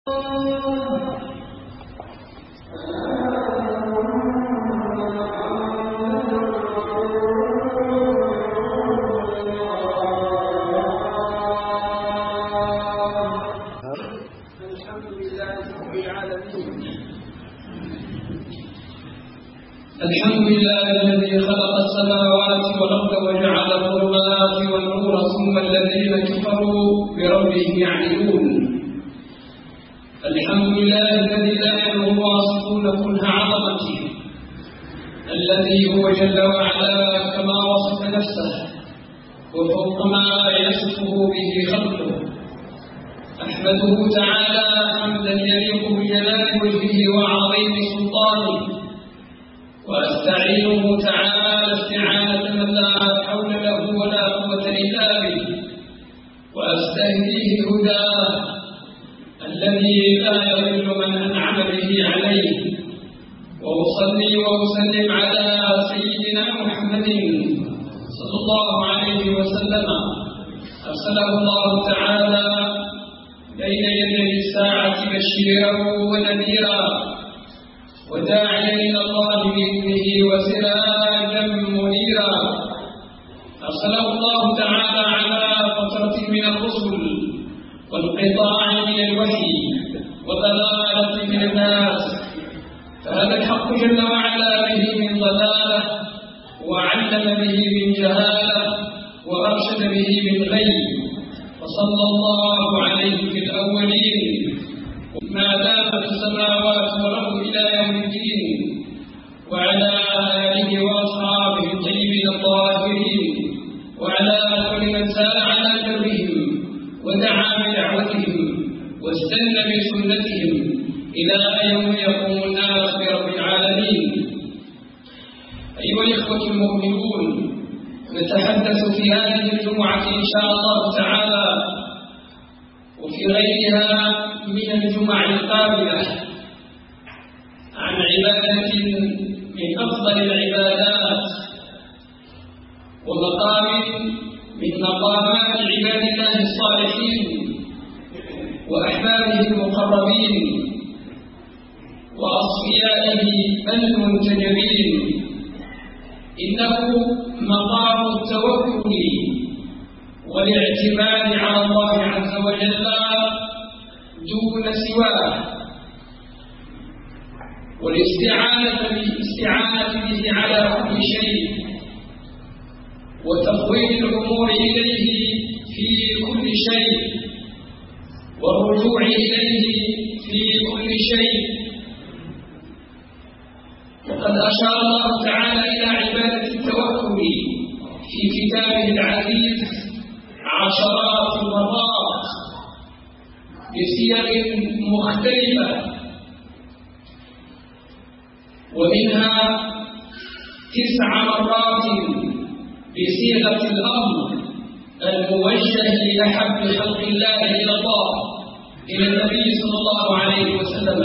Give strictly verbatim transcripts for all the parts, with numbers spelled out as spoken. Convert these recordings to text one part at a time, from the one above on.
الحمد لله الذي خلق السماوات والأرض وجعل الظلمات والنور ثم الذين كفروا بربهم يعدلون. الحمد لله الذي لا يعلم واصفون كنه عظمته، الذي هو جل وعلا كما وصف نفسه وفوق ما يصفه به خلقه. أحمده تعالى حمدا يليق بجلال وجهه وعظيم سلطانه، وأستعينه تعالى استعانة من لا حول له ولا قوة إلا به، وأستهديه هداه الذي لا يضل من أنعم به عليه. وأصلي وأسلم على سيدنا محمد صلى الله عليه وسلم، أرسله الله تعالى بين يدي الساعة بشيرا ونذيرا وداعيا إلى الله بإذنه وسراجا منيرا. أرسله الله تعالى على فترة من الرسل وانقطاع من الوحي وضلالة من الناس، فهذا الحق جل وعلا به من ضلالة، وعلم به من جهالة، وأرشد به من غي. وصلى الله عليه في الأولين ما دامت السماوات والأرض إلى يوم الدين، وعلى آله وأصحابه الطيبين الطاهرين، وعلى كل من سار على دربهم ودعا بدعوتهم واستنى بسنتهم إلى يوم يقوم الناس برب العالمين. أيها الإخوة المؤمنون، نتحدث في هذه الجمعة إن شاء الله تعالى وفي غيرها من الجمع القابلة عن عبادة من أفضل العبادات ومقام من مقامات عباد الله الصالحين وأحبابه المقربين وأصفيائه المنتجبين. إنه مقام التوكل والاعتماد على الله عز وجل دون سواه، والاستعانة بالاستعانة به على كل شيء، وتفويض الأمور إليه في كل شيء، والرجوع إليه في كل شيء. وقد أشار الله تعالى إلى عبادة التوكل في كتابه العزيز عشرات المرات بصيغ مختلفة، ومنها تسع مرات بصيغة الأمر الموجه لأحب خلق الله إلى الله إلى النبي صلى الله عليه وسلم.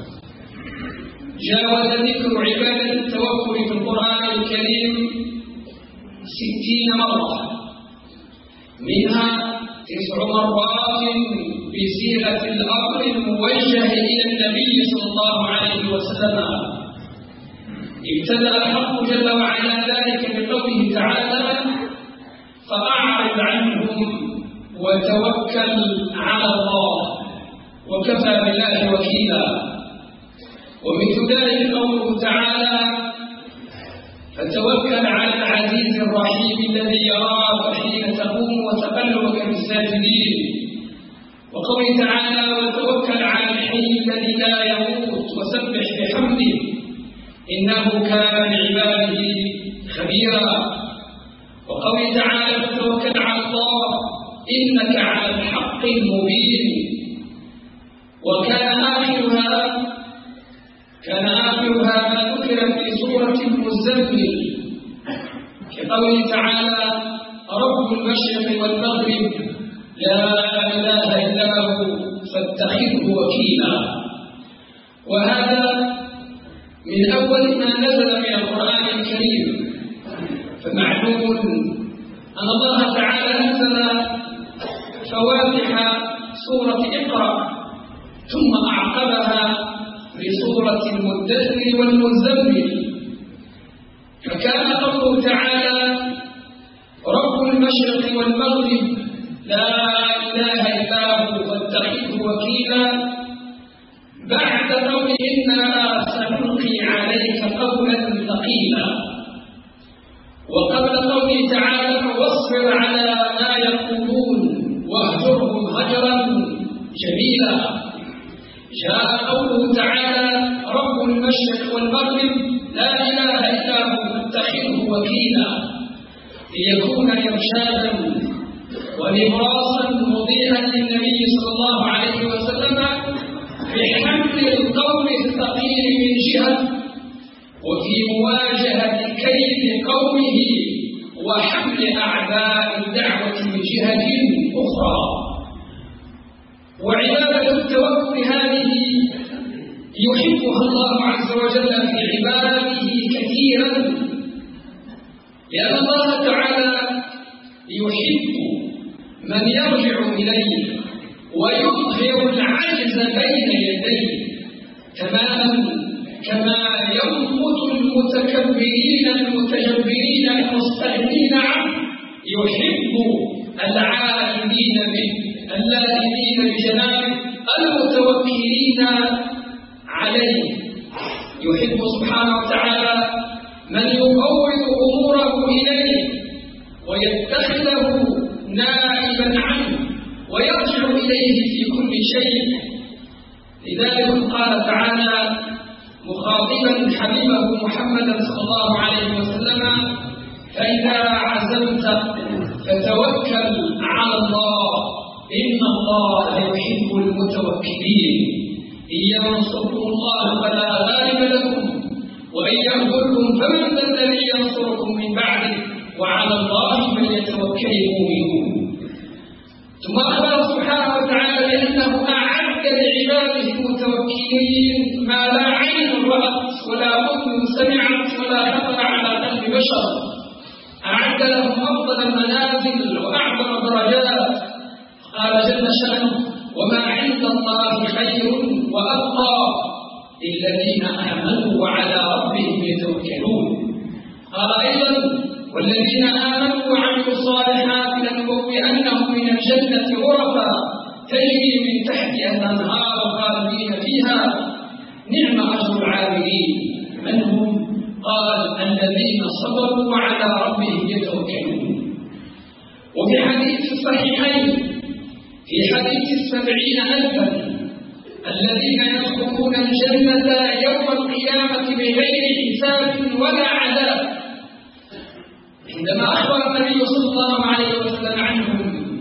جاوز ذكر عبادة التوكل في القرآن الكريم ستين مرة، منها تسع مرات بصيغة الأمر الموجه إلى النبي صلى الله عليه وسلم. ابتدأ الحق جل وعلا ذلك بقوله تعالى: فأعرض عنهم وتوكل على الله وكفى بالله وكيلا. ومثل ذلك قوله تعالى: فتوكل على العزيز الرحيم الذي يراك حين تقوم وتقلبك في الساجدين. وقوله تعالى: وتوكل على الحي الذي لا يموت وسبح بحمده إنه كان بعباده خبيرا. وقوله تعالى: فتوكل على الله إنك على الحق المبين. وكان آخرها كان آخرها ما ذكر في سورة المزمل كقوله تعالى: رب المشرق والمغرب لا إله إلا هو فاتخذه وكيلا. وهذا من أول ما نزل من القرآن الكريم. فمعلوم أن الله تعالى أنزل فواتح سورة اقرأ ثم سورة المدثر والمزمل. فكان قوله تعالى رب المشرق والمغرب لا إله إلا هو فاتخذه وكيلا بعد قول إنا سنلقي عليك قولا ثقيلا، وقبل قوله تعالى واصبر على ما يقولون واهجرهم هجرا جميلا جاء قوله تعالى رب المشرق والمغرب لا إله إلا هو فاتخذه وكيلا ليكون إرشادا ونبراسا مضيئا للنبي صلى الله عليه وسلم في حمل القوم الثقيل من جهة، وفي مواجهة كيد قومه وحمل أعداء الدعوة من جهة أخرى. وعبادة التوكل هذه يحبها الله عز وجل في عباده كثيرا، لأن الله تعالى يحب من يرجع إليه ويظهر العجز بين يديه تماما كما ينقض المتكبرين المتجبرين المستغنين عنه. يحب العائدين به اللائمين بجنابه المتوكلين عليه. يحب سبحانه وتعالى من يفوض أموره إليه ويتخذه نائبا عنه ويرجع إليه في كل شيء. لذلك قال تعالى مخاطبا حبيبه محمدا صلى الله عليه وسلم فإذا عزمت فتوكل على الله إن الله يحب المتوكلين. إن ينصركم الله فلا غالب لكم وإن يخذلكم فمن ذا الذي ينصركم من بعده وعلى الله فليتوكل المؤمنون. ثم أخبر سبحانه وتعالى بأنه أعد لعباده المتوكلين ما لا عين رأت ولا أذن سمعت ولا خطر على قلب بشر. أعد لهم أفضل المنازل وأعظم الدرجات. قال جل شأنه وما عند الله خير وأبقى للذين آمنوا وعلى ربهم يتوكلون. قال أيضا والذين آمنوا وعملوا الصالحات لنبوئنهم من الجنة غرفا تجري من تحتها الأنهار خالدين فيها نعم أجر العاملين. من هم؟ قال الذين صبروا وعلى ربهم يتوكلون. وفي حديث الصحيحين في حديث السبعين ألفا الذين يدخلون الجنة يوم القيامة بغير حساب ولا عذاب، عندما أخبر النبي صلى الله عليه وسلم عنهم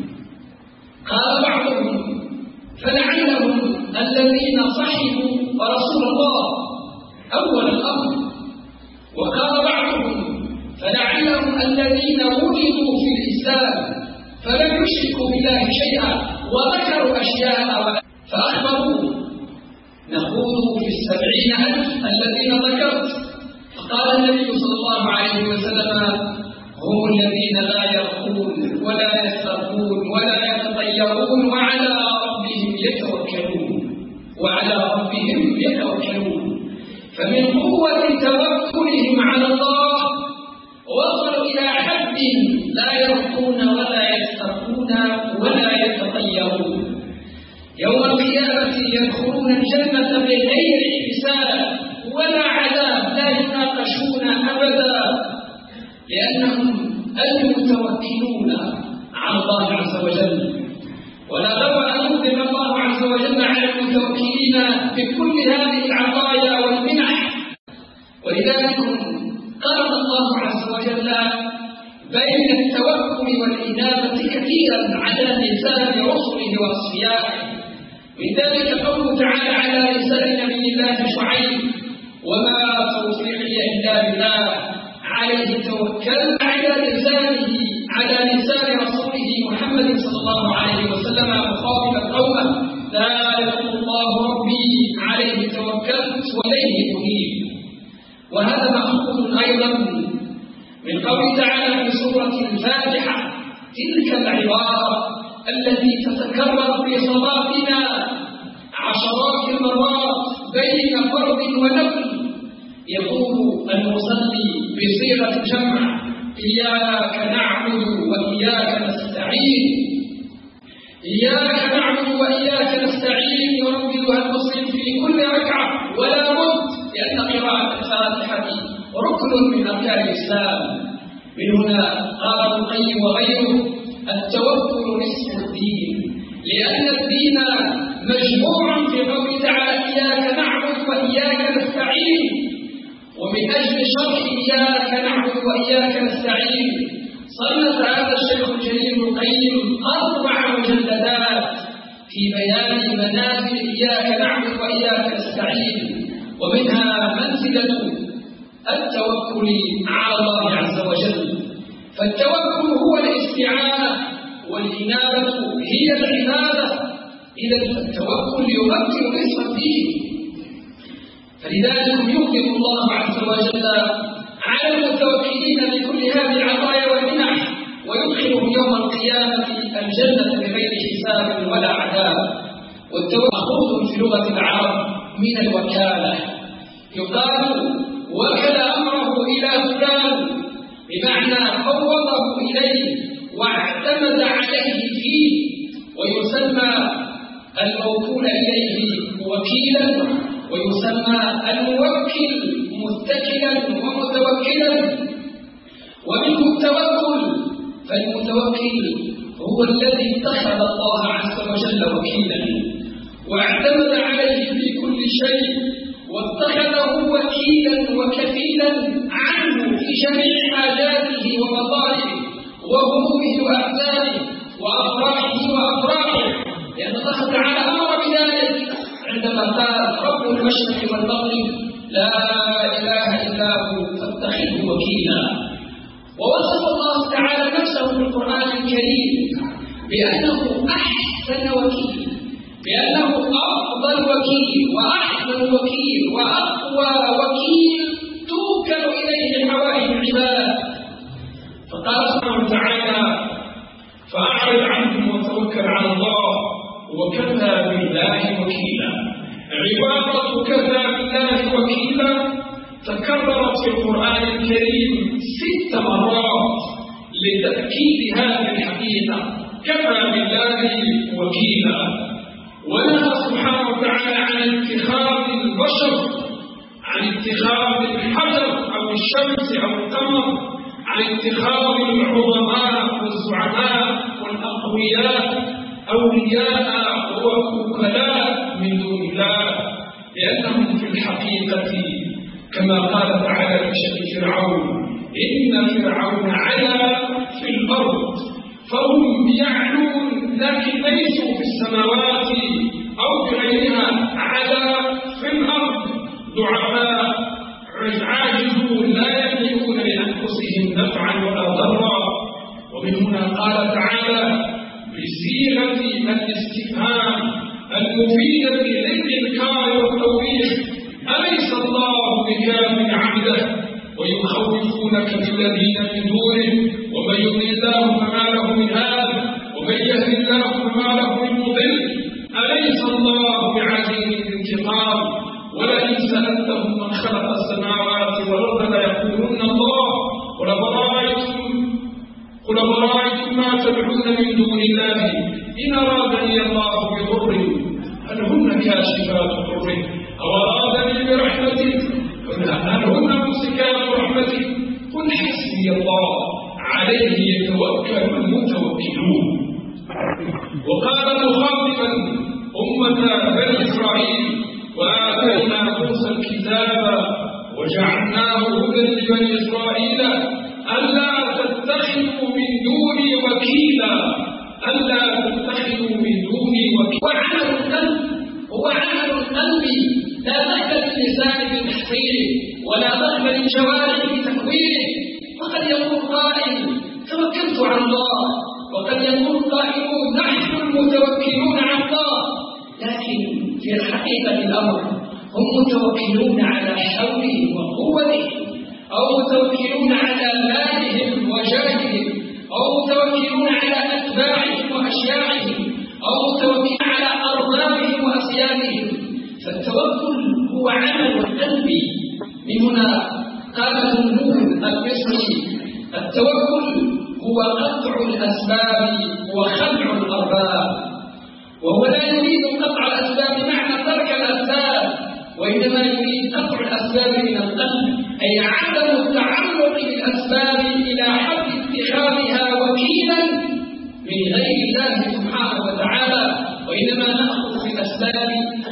قال بعضهم فلعلهم الذين صحبوا رسول الله أول الأمر، وقال بعضهم فلعلهم الذين ولدوا في الإسلام فلم يشركوا بالله شيئا وذكروا أشياء فأخبروا نقول في السبعين ألف الذين ذكرت. فقال النبي صلى الله عليه وسلم هم الذين لا يرقون ولا يسترقون ولا يتطيرون وعلى ربهم يتوكلون وعلى ربهم يتوكلون. فمن قوة توكلهم على الله وصلوا إلى حد لا يرقون ولا يسترقون ولا يتطيرون. يوم القيامة يدخلون الجنة بغير حساب ولا عذاب، لا يناقشون أبدا، لأنهم المتوكلون على الله عز وجل. ولا بد أن يقدم الله عز وجل على المتوكلين بكل هذه العطايا والمنح. ولذلك قرن الله عز وجل بين التوكل والإنابة كثيرا على لسان رسله وأصفيائه. من ذلك قوله تعالى على لسان نبي الله شعيب وما توفيقي إلا بالله عليه توكل، على لسانه على لسان رسوله محمد صلى الله عليه وسلم مخاطبا قومه ذلك الله ربي عليه توكلت وإليه أنيب. وهذا مأخوذ أيضا من قوله تعالى في سورة الفاتحة تلك العبارة التي تتكرر في صلاتنا عشرات المرات بين فرض ونفل يقول المصلي بصيغة جمع: إياك نعبد وإياك نستعين. إياك نعبد وإياك نستعين يرددها المسلم في كل ركعة ولا بد، لأن قراءة الفاتحة ركن من أركان الإسلام. من هنا قال ابن القيم وغيره: التوكل نصف الدين، لأن الدين مجموع في قوله تعالى: إياك نعبد وإياك نستعين. ومن أجل شرح إياك نعبد وإياك نستعين صنف هذا الشيخ الجليل ابن القيم أربع مجلدات في بيان منازل إياك نعبد وإياك نستعين، ومنها منزلة التوكل على الله عز وجل. فالتوكل هو الاستعانة والإنابة هي العبادة، إذا التوكل يمكن نصف الدين. فلذلك يقدم الله عز وجل على المتوكلين بكل هذه العطايا والمنح، ويدخلهم يوم القيامة الجنة بغير حساب ولا عذاب. والتوكل مأخوذ في لغة العرب من الوكالة، يقال وكل أمره إلى فلان، بمعنى فوضه إليه واعتمد عليه فيه، ويسمى الموكول إليه وكيلا، ويسمى الموكل متكلا ومتوكلا. ومنه التوكل، فالمتوكل هو الذي اتخذ الله عز وجل وكيلا واعتمد عليه في كل شيء، واتخذه وكيلا وكفيلا عنه في جميع حاجاته ومطالبه وهمومه وأحزانه وأفراحه وأفراحه، لأن الله تعالى أمر بذلك عندما قال: رب المشرق والمغرب لا إله إلا هو فاتخذه وكيلا. ووصف الله تعالى نفسه في القرآن الكريم بأنه أحسن وكيل، بأنه أفضل وكيل وأحسن وكيل وأقوى وكيل توكل إليه حوائج العباد. فقال سبحانه وتعالى: فأعرض عنهم وتوكل على الله وكفى بالله وكيلا. عبارة كفى بالله وكيلا تكررت في القرآن الكريم ست مرات لتأكيد هذه الحقيقة: كفى بالله وكيلا. ونهى سبحانه وتعالى عن اتخاذ البشر، عن اتخاذ الحجر أو الشمس أو القمر، عن اتخاذ العظماء والزعماء والأقوياء أولياء ووكلاء من دون الله، لأنهم في الحقيقة كما قال تعالى في شأن فرعون: إن فرعون علا في الأرض فهم يعلون، لكن ليسوا في السماوات أو بغيرها، علا في الأرض ضعفاء عاجزون لا يملكون لأنفسهم نفعا ولا ضرا. ومن هنا قال تعالى بصيغة الاستفهام المفيدة للإنكار والتوبيخ: أليس الله بكاف عبده ويخوفونك بالذين من دونه ومن يضلل الله فما له من هاد ومن يهد الله فما له من مضل أليس الله بعزيز الانتقام ولئن سألتهم من خلق السماوات والأرض ليقولن الله قل أفرأيتم قل أفرأيتم ما تدعون من دون الله إن أرادني الله بضر هل هن كاشفات ضره أو أرادني برحمته هل هن ممسكات رحمته قل حسبي الله عليه يتوكل المتوكلون. وقال مخاطبا أمة بني إسرائيل: وآتينا موسى الكتاب وجعلناه هدى لبني إسرائيل ألا تتخذوا من دوني وكيلا ألا تتخذوا من دوني وكيلا. وعمل القلب هو عمل القلب، لا دخل اللسان بتحصيله ولا دخل الجوارح بتكويره. وقد يقول قائل: توكلت على الله، وقد يقول قائلون: نحن المتوكلون على الله، لكن في الحقيقة الأمر هم متوكلون على حوله وقوته، أو متوكلون على مالهم وجاههم، أو متوكلون على أتباعهم وأشياعهم، أو متوكلون على أربابهم وأسيادهم. فالتوكل وهو عمل القلب. من هنا قال النون المصري: التوكل هو قطع الأسباب وخلع الأرباب. وهو لا يريد قطع الأسباب معنى ترك الأسباب، وإنما يريد قطع الأسباب من القلب، أي عدم التعلق بالأسباب إلى حد اتخاذها وكيلا من غير الله سبحانه وتعالى، وإنما نأخذ بالأسباب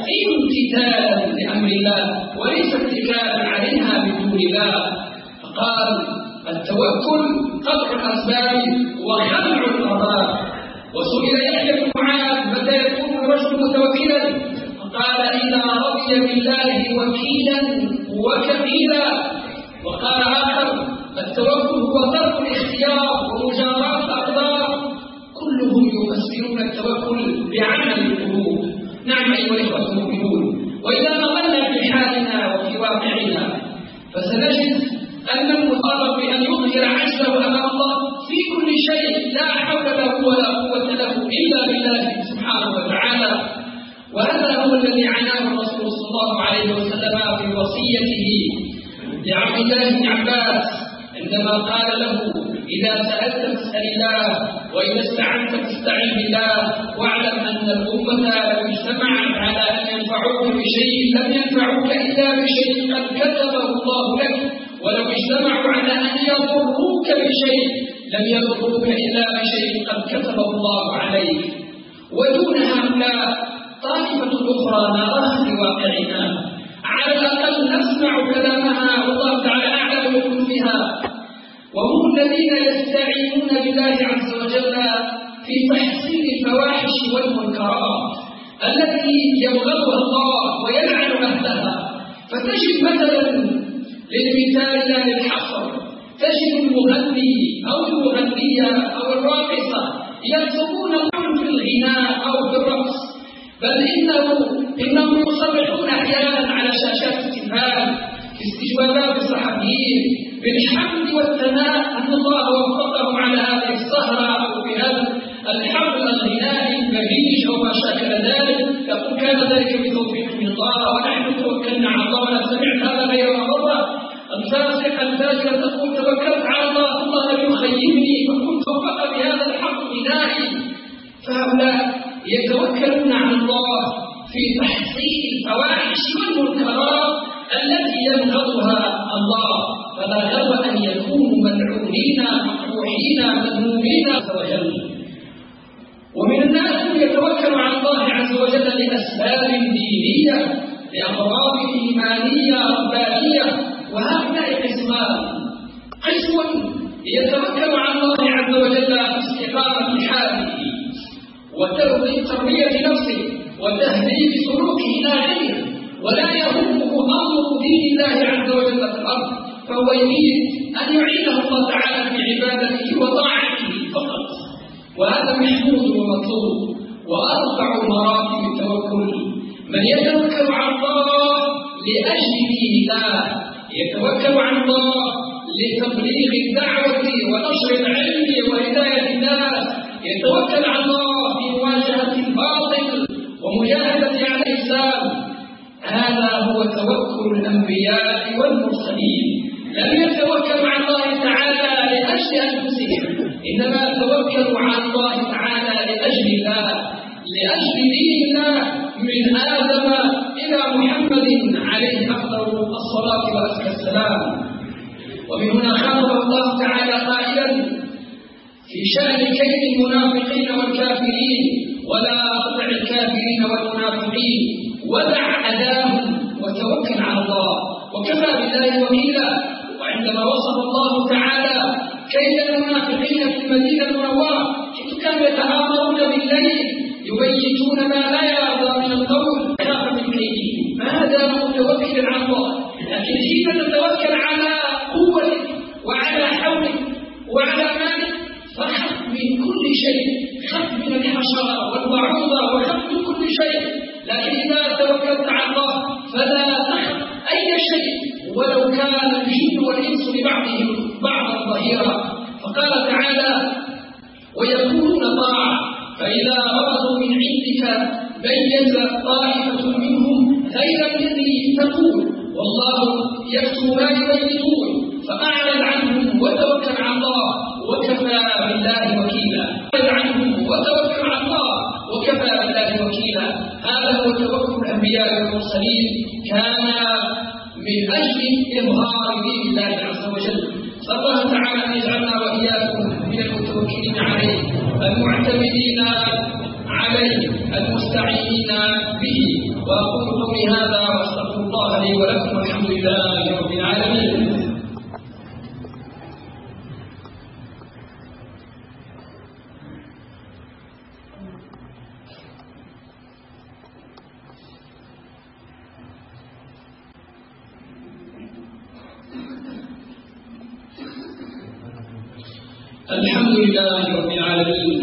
امتثالا لأمر الله وليس اتكالا عليها بدون الله. فقال: التوكل قطع الأسباب وخلع الأرباب. وسئل يحيى بن معاذ: متى يكون الرجل متوكلا؟ فقال: إذا رضي بالله وكيلا وكفيلا. وقال آخر: التوكل هو ترك الاختيار ومجاراة الأقدار. كلهم يفسرون التوكل بعمل القلوب. نعم أيها الإخوة المؤمنون، وإذا نظرنا في حالنا وفي واقعنا فسنجد أن المطالب بأن يظهر عجزه أمام الله في كل شيء، لا حول له ولا قوة له إلا بالله سبحانه وتعالى. وهذا هو الذي عناه الرسول صلى الله عليه وسلم في وصيته لعبد الله بن عباس عندما قال له: إذا سألت فاسأل الله، وإذا استعنت فاستعن بالله، واعلم أن الأمة لو اجتمعت على أن ينفعوك بشيء لم ينفعوك إلا بشيء قد كتبه الله لك، ولو اجتمعوا على أن يضروك بشيء لم يضروك إلا بشيء قد كتبه الله عليك. ودون هؤلاء طائفة أخرى نراها بواقعنا، على الأقل نسمع كلامها والله تعالى أعلم بقلوبها، وهم الذين يستعينون بالله عز وجل في تحصيل الفواحش والمنكرات التي يبغضها الله ويلعن أهلها. فتجد مثلا للمثال لا للحصر، تجد المغني أو المغنية أو الراقصة يطلبون العنف في الغناء أو في الرقص، بل إنه إنهم يصرحون أحيانا على شاشات التلفاز في استجوابات الصحفيين بالحمد والثناء أن الله وفقهم على هذه السهرة أو في هذا الحفل الغنائي البهيج أو ما شاكل ذلك. يقول: كان ذلك بتوفيق من الله ونحن توكلنا على الله. وأنا سمعت هذا غير مرة. الفاسق الفاجر تقول: توكلت على الله الله لم يخيبني فكنت وفق بهذا الحفل الغنائي. فهؤلاء يتوكلون على الله في تحصيل الفواحش والمنكرات التي يبغضها الله، فلا غرو أن يكونوا ملعونين مقروحين مذمومين عز وجل. ومن الناس من يتوكل على الله عز وجل لأسباب دينية، لأغراض إيمانية ربانية، وهؤلاء قسمان: قسم يتوكل على الله عز وجل في استقامة حاله وتربية نفسه وتهذيب سلوكه إلى غيره، ولا يهمه أمر دين الله عز وجل في الأرض، فهو يريد أن يعينه الله تعالى في عبادته وطاعته فقط. وهذا محمود ومطلوب. وأرفع مراتب التوكل من يتوكل على الله لأجل دين الله، يتوكل على الله لتبليغ الدعوة ونشر العلم وهداية الناس، يتوكل على الله في مواجهة الباطل ومجاهدة على الإسلام. هذا هو توكل الأنبياء والمرسلين. لم يتوكلوا على الله تعالى لأجل أنفسهم، إنما توكلوا على الله تعالى لأجل الله، لأجل دين الله، من آدم إلى محمد عليه أفضل الصلاة وأزكى السلام. ومن هنا خاطب الله تعالى قائلا في شأن كيد المنافقين والكافرين: ولا تطع الكافرين والمنافقين ودع أذاهم وتوكل على الله وكفى بالله وكيلا. وعندما وصف الله تعالى كيد المنافقين في المدينة المنورة حيث كانوا يتآمرون بالليل يبيتون ما لا يرضى من القول خاف من كيدهم، فهذا متوكل على الله. لكن حين تتوكل على قوتك وعلى حولك وعلى مالك فخف من كل شيء، خف من الحشرة والبعوضة وخف من كل شيء. لكن إذا توكلت على الله فلا تخف أي شيء ولو كان الجن والإنس لبعضهم بعضا ظهيرا. فقال تعالى: ويكونون طاعة فإذا رفضوا من عندك بيت طائفة منهم غير الذي تقول والله يكتب ما يبيتون فأعرض عنهم وتوكل على الله وكفى بالله وكيلا. أعرض عنهم وتوكل على الله وكفى بالله وكيلا. هذا هو توكل الأنبياء والمرسلين، كان من أجل إظهار دين الله عز وجل. صلى الله تعالى أن يجعلنا وإياكم من المتوكلين عليه المعتمدين عليه المستعينين به. وأقول قولي هذا وأستغفر الله لي ولكم والحمد لله رب العالمين. الحمد لله رب العالمين،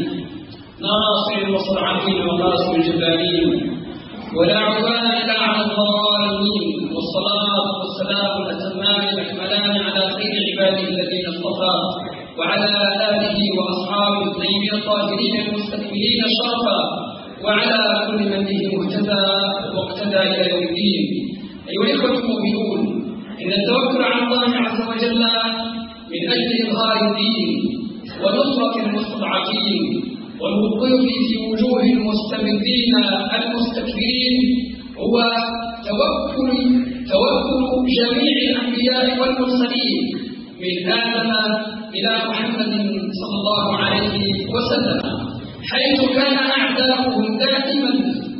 ناصر المستضعفين وقاسم الجبارين، ولا عدوان الا على الظالمين، والصلاه والسلام الاتمان الاكملان على خير عباده الذين اصطفى، وعلى اله واصحابه الطيبين الطاهرين المستكملين شرفا، وعلى كل من به مهتدى واقتدى الى يوم الدين. ايها الاخوه المؤمنون، ان التوكل على الله عز وجل من اجل اظهار الدين ونصرة المستضعفين والوقوف في وجوه المستبدين المستكبرين هو توكل توكل جميع الأنبياء والمرسلين من آدم إلى محمد صلى الله عليه وسلم، حيث كان أعداؤهم دائما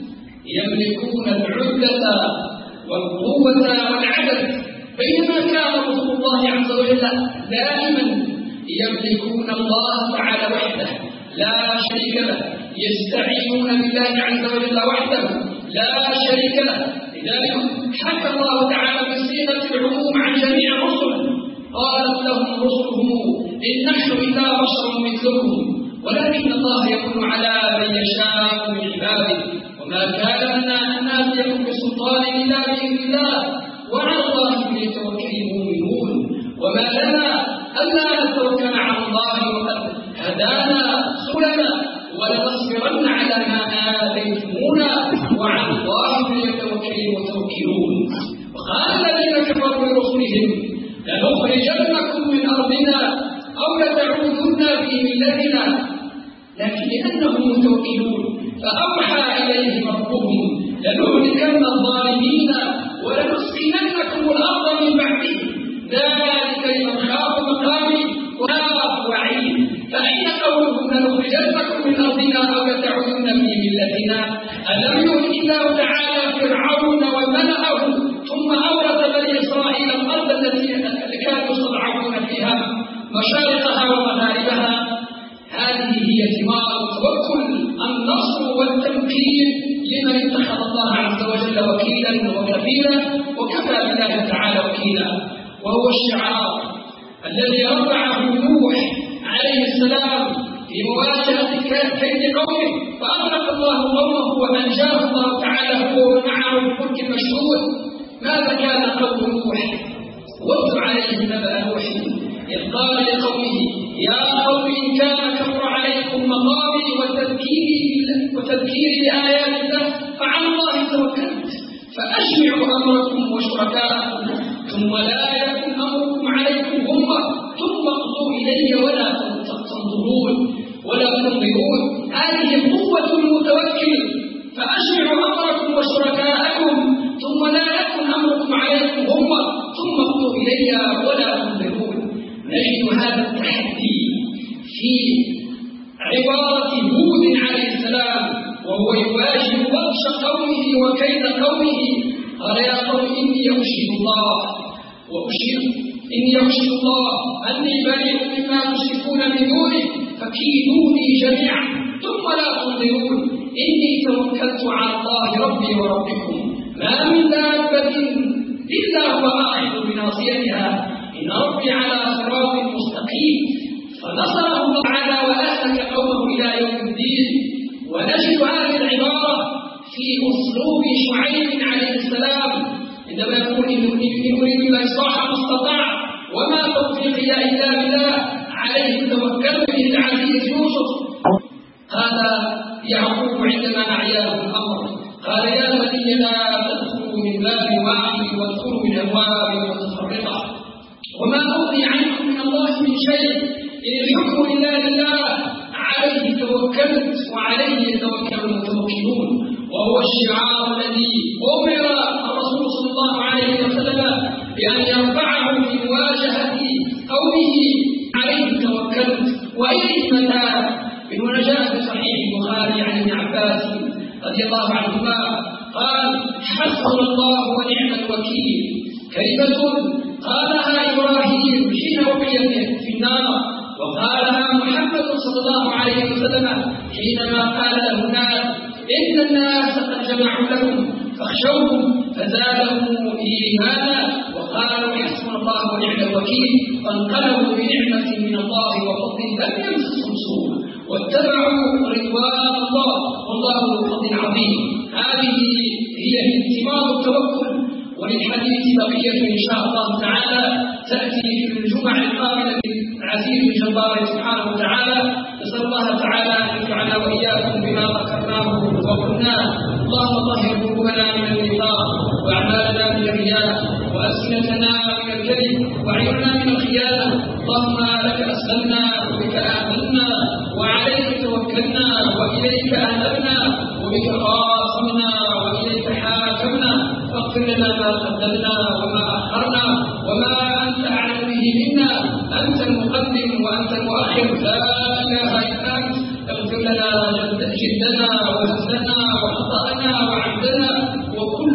يملكون العدة والقوة والعدد، بينما كان رسول الله عز وجل دائما يملكون الله تعالى وحده لا شريك له، يستعينون بالله عز وجل وحده لا شريك له. لذلك حكى الله تعالى بصيغة العموم عن جميع الرسل، قالت لهم رسلهم إن نحن إلا بشر مثلكم ولكن الله يكون على من يشاء من عباده وما كان لنا أن نأتيكم بسلطان إلا بإذن الله وعلى الله فليتوكل المؤمنون. وما لنا ألا نتوكل على الله وقد هدانا سبلنا ولنصبرن على ما آتيتمونا وعلى الله فليتوكل المتوكلون. وقال الذين كفروا لرسلهم لنخرجنكم من أرضنا أو لتعودن في ملتنا، لكن لأنهم متوكلون فأوحى إليهم ربهم لنهلكن الظالمين ولنسكننكم الأرض من بعدهم ذلك لمن خاف مقامي وخاف وعيد. فأين قولهم لنخرجنكم من أرضنا أو لتعودن في ملتنا؟ ألم يهلك الله تعالى فرعون وملأه ثم أورث بني إسرائيل الأرض التي كانوا يستضعفون فيها مشارقها ومغاربها؟ هذه هي ثمار التوكل، النصر والتمكين لمن اتخذ الله عز وجل وكيلا وكفيلا وكفى بالله تعالى وكيلا. وهو الشعار الذي رفعه نوح عليه السلام في مواجهة كيد قومه فأغرق الله قومه وأنجاه الله تعالى هو ومعه الفلك المشهود. ماذا كان قول نوح؟ واتل عليهم نبأ نوح إذ قال لقومه يا قوم إن كان كبر عليكم مقامي وتذكيري بآيات الله فعلى الله توكلت فأجمعوا أمركم وشركاءكم ثم لا يكن أمركم عليكم غمة ثم اقضوا إلي ولا تنظرون ولا تنظرون. هذه قوة المتوكل، فأجمعوا أمركم وشركاءكم ثم لا يكن أمركم عليكم غمة ثم اقضوا إلي ولا تنظرون. نجد هذا التحدي في عبارة هود عليه السلام وهو يواجه بطش قومه وكيد قومه. قال يا قوم إني أشهد الله وأشهد إني أشهد الله أني بريء مما تشركون من دونه فكيدوني جميعا ثم لا تنظرون إني توكلت على الله ربي وربكم ما من دابة إلا هو آخذ بناصيتها إن ربي على صراط مستقيم. فنصره الله تعالى وأهلك قومه إلى يوم الدين. ونجد هذه العبارة في أسلوب شعيب عليه السلام عندما يقول إن أريد الإصلاح ما استطعت وما توفيقي إلا بالله عليه توكلت للعزيز يوسف. هذا يعقوب عندما أعياه الأمر قال يا بني لا تدخلوا من باب واحد والكل من أبواب متفرقة. وما أغني عنكم من الله من شيء إن الحكم إلا لله عليه توكلت وعليه يتوكل المتوكلون، وهو الشعار الذي أمر الرسول صلى الله عليه وسلم بأن يرفعه في مواجهة قومه عليه توكلت وإليه متاب. من هنا جاء في صحيح البخاري عن ابن عباس رضي الله عنهما قال: حسبنا الله ونعم الوكيل، كلمة قالها إبراهيم حين وقي في النار، وقالها محمد صلى الله عليه وسلم حينما قال له الناس: إن الناس قد جمعوا لكم فاخشوهم، فزادهم إيمانا وقالوا حسبنا الله ونعم الوكيل، فانقلبوا بنعمة من الله وفضل لم يمسسهم سوء واتبعوا رضوان الله والله ذو فضل عظيم. هذه هي ثمار التوكل، وللحديث بقية إن شاء الله تعالى تأتي في الجمعة القابلة العزيز جبار سبحانه وتعالى. نسأل الله تعالى أن ينفعنا وإياكم بما ذكرناه وقلناه. اللهم طهر قلوبنا من النفاق، وأعمالنا من الرياء، وألسنتنا من الكذب، وعيوننا من الخيانة. اللهم لك أسلمنا وبك آمنا وعليك توكلنا وإليك أنبنا وبك خاصمنا وإليك حاكمنا، فاغفر لنا ما قدمنا وما أخرنا وما أنت أعلم به منا، أنت المقدم وأنت المؤخر، لا إله إلا أنت. اغفر لنا جدنا وهزنا وخطأنا وعمدنا وكل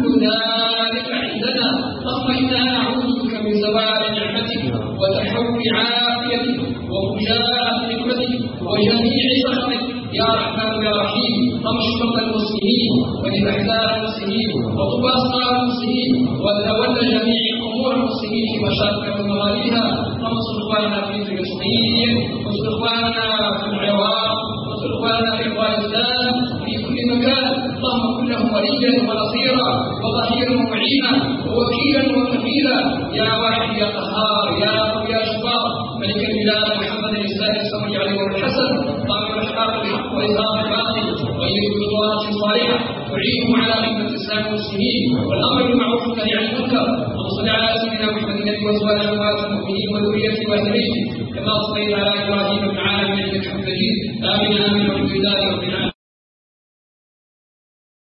ذلك عندنا. اللهم إنا نعوذ بك من زوال نعمتك وتحول عافيتك وفجاءة نعمتك وجميع سخطك يا رحمن يا رحيم. اللهم اشف مرضى المسلمين ولأحزاب المسلمين وطب أسقام المسلمين وتولى جميع أمور المسلمين في مشارقها ومغاربها. اللهم انصر إخواننا في فلسطين، وانصر إخواننا في العراق، وانصر إخواننا في أفغانستان في كل مكان. اللهم كن لهم وليا ونصيرا وظهيرا ومعينا ووكيلا وكفيلا يا واحد يا قهار يا رب يا جبار. ملك البلاد محمد الإسلام السمري عليه الحسن، ضامن الحق بالحق وإظهار الباطل ويريد بالضوابط الصالحة تعينهم على خدمة الإسلام والمسلمين والأمر بالمعروف والنهي عن المنكر. وصل على سيدنا محمد النبي وأزواجه أمهات المؤمنين وذريته وأهل بيته كما صليت على إبراهيم في العالمين إنك حميد مجيد. آمين آمين والحمد لله رب العالمين.